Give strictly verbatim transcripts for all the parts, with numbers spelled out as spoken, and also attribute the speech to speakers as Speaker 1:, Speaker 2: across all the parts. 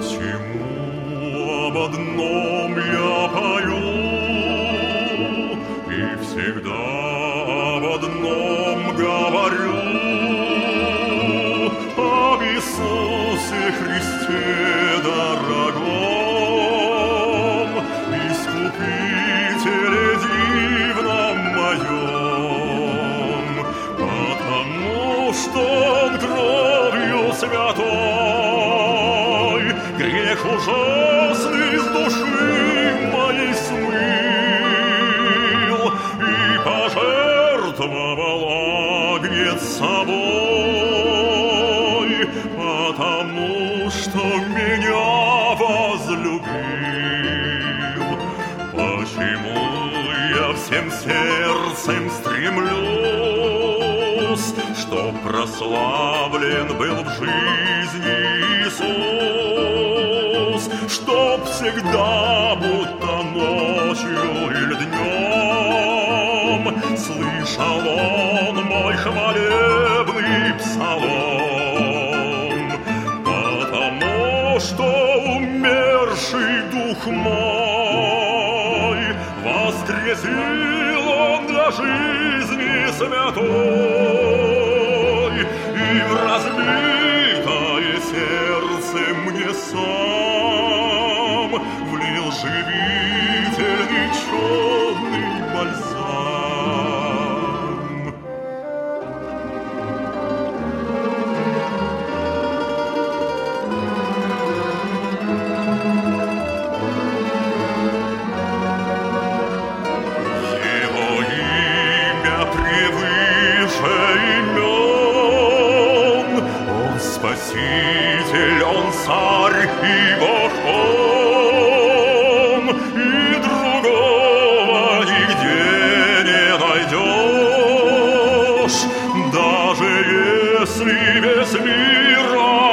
Speaker 1: Почему об одном я пою и всегда об одном говорю? Об Иисусе Христе дорогом, Искупителе дивном моем, потому что Он кровью святой грех ужасный с души моей смыл и пожертвовал агнец собой, потому что меня возлюбил. Почему я всем сердцем стремлюсь, чтоб прославлен был в жизни Иисус, чтоб всегда, будто ночью или днем, слышал Он мой хвалебный псалом, потому что умерший дух мой воскресил Он для жизни святой, и в разбитое сердце мне сам влил живительный черный бальзам. Его имя превыше имен, Он Спаситель, Он Царь и Бог Он, и другого нигде не найдешь, даже если весь мир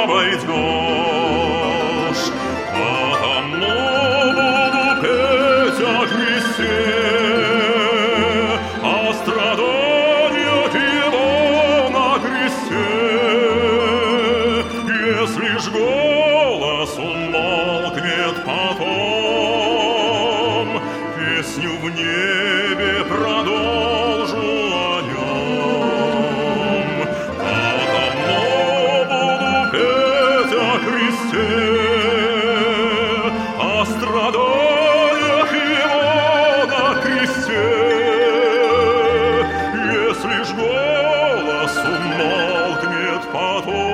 Speaker 1: обойдешь. Потому буду петь о Христе, о страданиях Его на кресте. Если ж голос умолкнет потом, песню в небе продолжу о нем. Потому буду петь о Христе, о страданиях Его на кресте. Если ж голос умолкнет потом,